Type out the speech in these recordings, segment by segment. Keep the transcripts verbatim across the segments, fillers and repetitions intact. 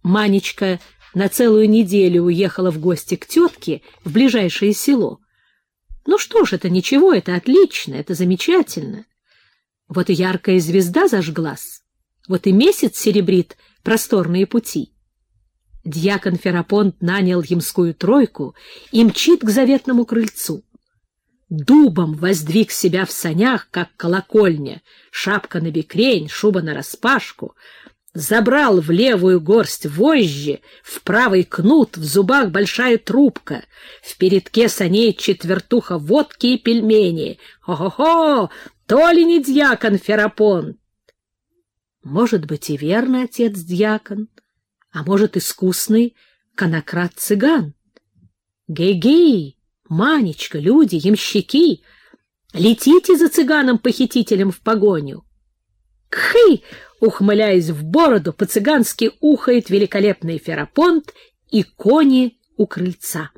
Манечка на целую неделю уехала в гости к тетке в ближайшее село. Ну что ж, это ничего, это отлично, это замечательно. Вот и яркая звезда зажглась, вот и месяц серебрит просторные пути. Дьякон Ферапонт нанял ямскую тройку и мчит к заветному крыльцу. Дубом воздвиг себя в санях, как колокольня, шапка набекрень, шуба нараспашку, забрал в левую горсть вожжи, в правый кнут, в зубах большая трубка, в передке саней четвертуха водки и пельмени. Хо-хо-хо! То ли не дьякон Ферапонт? Может быть, и верно отец-дьякон, а может, искусный конократ-цыган. Гей-гей! Манечка, люди, ямщики, летите за цыганом-похитителем в погоню. Кхы! Ухмыляясь в бороду, по-цыгански ухает великолепный Ферапонт, и кони у крыльца.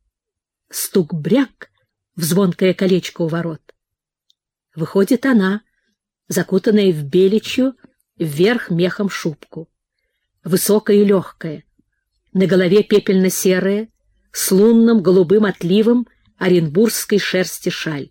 Стук-бряк в звонкое колечко у ворот. Выходит она, закутанная в беличью, вверх мехом шубку. Высокая и легкая, на голове пепельно-серая, с лунным голубым отливом оренбургской шерсти шаль.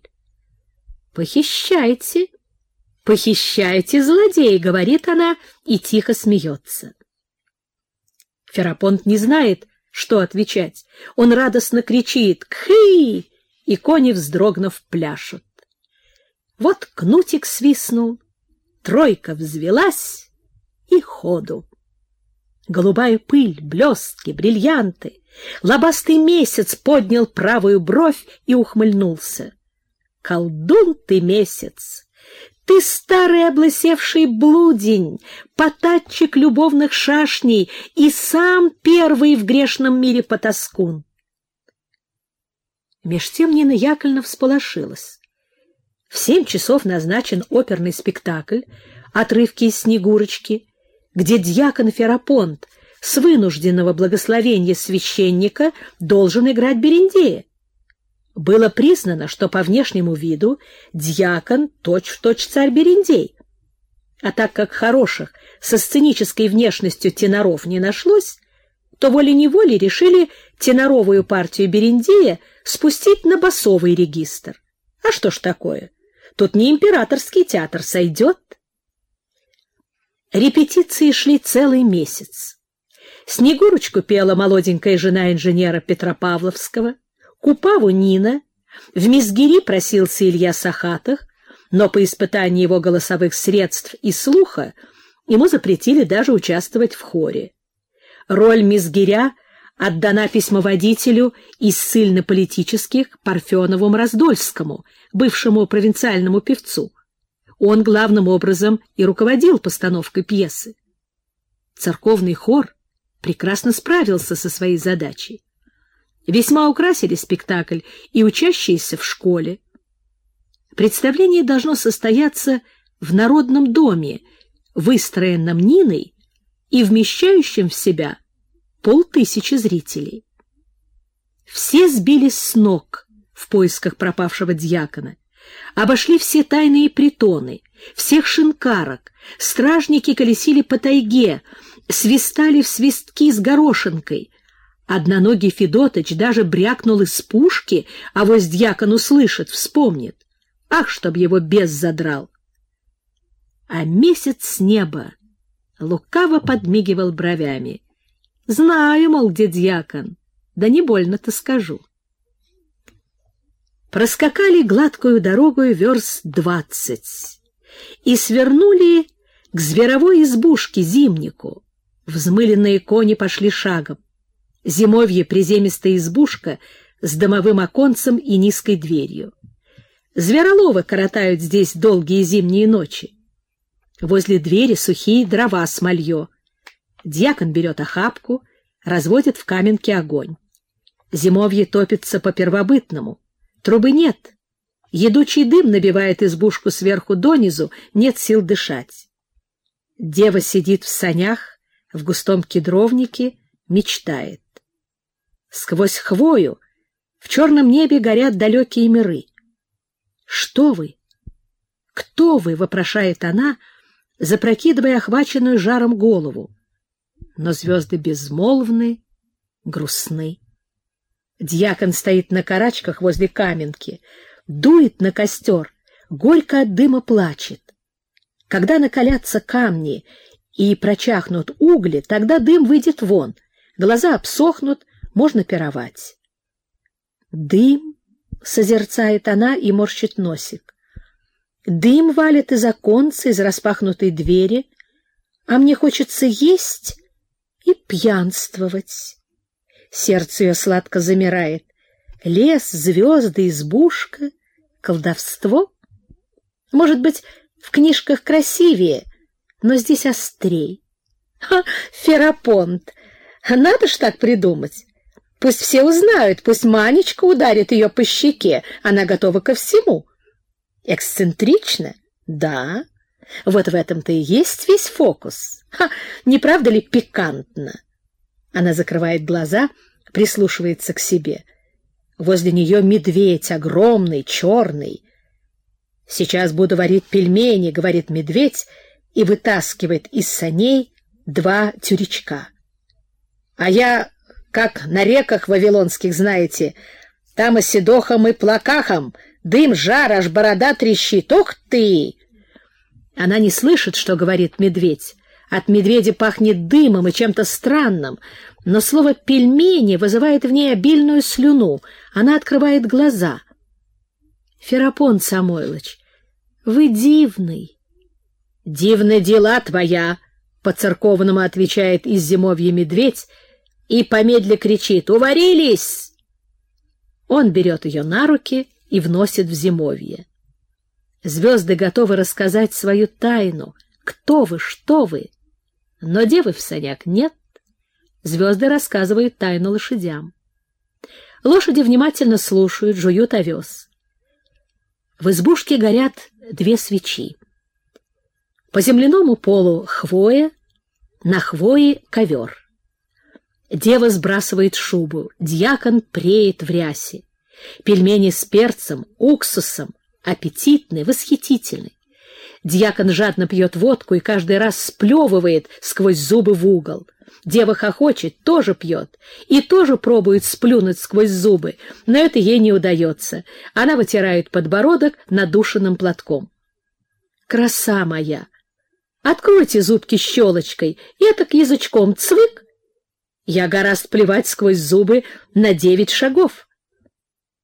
«Похищайте, похищайте, злодей!» — говорит она и тихо смеется. Ферапонт не знает, что отвечать. Он радостно кричит «Кхы!» и кони, вздрогнув, пляшут. Вот кнутик свистнул, тройка взвелась и ходу. Голубая пыль, блестки, бриллианты. Лобастый месяц поднял правую бровь и ухмыльнулся. Колдун ты, месяц! Ты старый облысевший блудень, потатчик любовных шашней и сам первый в грешном мире потаскун. Меж тем Нина Яковлевна всполошилась. В семь часов назначен оперный спектакль, отрывки из «Снегурочки», где дьякон Ферапонт с вынужденного благословения священника должен играть Берендея. Было признано, что по внешнему виду дьякон точь-в-точь царь Берендей. А так как хороших со сценической внешностью теноров не нашлось, то волей-неволей решили теноровую партию Берендея спустить на басовый регистр. А что ж такое? Тут не императорский театр, сойдет. Репетиции шли целый месяц. Снегурочку пела молоденькая жена инженера Петропавловского, Купаву Нина, в Мизгири просился Илья Сахатых, но по испытании его голосовых средств и слуха ему запретили даже участвовать в хоре. Роль Мизгиря отдана письмоводителю из ссыльно-политических Парфенову-Мраздольскому, бывшему провинциальному певцу. Он главным образом и руководил постановкой пьесы. Церковный хор прекрасно справился со своей задачей. Весьма украсили спектакль и учащиеся в школе. Представление должно состояться в народном доме, выстроенном Ниной и вмещающем в себя полтысячи зрителей. Все сбились с ног в поисках пропавшего дьякона. Обошли все тайные притоны, всех шинкарок, стражники колесили по тайге, свистали в свистки с горошинкой. Одноногий Федотыч даже брякнул из пушки, а вось дьякон услышит, вспомнит. Ах, чтоб его бес задрал! А месяц с неба лукаво подмигивал бровями. Знаю, мол, где дьякон, да не больно-то скажу. Проскакали гладкую дорогу верст двадцать и свернули к зверовой избушке Зимнику. Взмыленные кони пошли шагом. Зимовье приземистая избушка с домовым оконцем и низкой дверью. Звероловы коротают здесь долгие зимние ночи. Возле двери сухие дрова с мальё. Дьякон берет охапку, разводит в каменке огонь. Зимовье топится по-первобытному. Трубы нет. Едучий дым набивает избушку сверху донизу, нет сил дышать. Дева сидит в санях, в густом кедровнике, мечтает. Сквозь хвою в черном небе горят далекие миры. «Что вы? Кто вы?» — вопрошает она, запрокидывая охваченную жаром голову. но звезды безмолвны, грустны. Дьякон стоит на карачках возле каменки, дует на костер, горько от дыма плачет. Когда накалятся камни и прочахнут угли, тогда дым выйдет вон, глаза обсохнут, можно пировать. Дым, созерцает она и морщит носик. Дым валит из оконца, из распахнутой двери, а мне хочется есть и пьянствовать. Сердце ее сладко замирает. Лес, звезды, избушка, колдовство. Может быть, в книжках красивее, но здесь острей. Ха, Ферапонт! Надо ж так придумать. Пусть все узнают, пусть Манечка ударит ее по щеке. Она готова ко всему. Эксцентрично? Да. Вот в этом-то и есть весь фокус. Ха, не правда ли пикантно? Она закрывает глаза, прислушивается к себе. Возле нее медведь, огромный, черный. «Сейчас буду варить пельмени», — говорит медведь, и вытаскивает из саней два тюрячка. «А я, как на реках вавилонских, знаете, там оседохом и плакахом, дым, жар, аж борода трещит. Ох ты!» Она не слышит, что говорит медведь. От медведя пахнет дымом и чем-то странным, но слово «пельмени» вызывает в ней обильную слюну. Она открывает глаза. «Ферапонт Самойлович, вы дивный». «Дивны дела твоя», — по-церковному отвечает из зимовья медведь и помедля кричит: «Уварились!» Он берет ее на руки и вносит в зимовье. Звезды готовы рассказать свою тайну. Кто вы, что вы? Но девы в санях нет. Звезды рассказывают тайну лошадям. Лошади внимательно слушают, жуют овес. В избушке горят две свечи. По земляному полу хвоя, на хвое ковер. Дева сбрасывает шубу, дьякон преет в рясе. Пельмени с перцем, уксусом, аппетитный, восхитительный. Дьякон жадно пьет водку и каждый раз сплевывает сквозь зубы в угол. Дева хохочет, тоже пьет и тоже пробует сплюнуть сквозь зубы, но это ей не удается. Она вытирает подбородок надушенным платком. «Краса моя! Откройте зубки щелочкой, этак язычком цвык!» Я гораздо плевать сквозь зубы на девять шагов.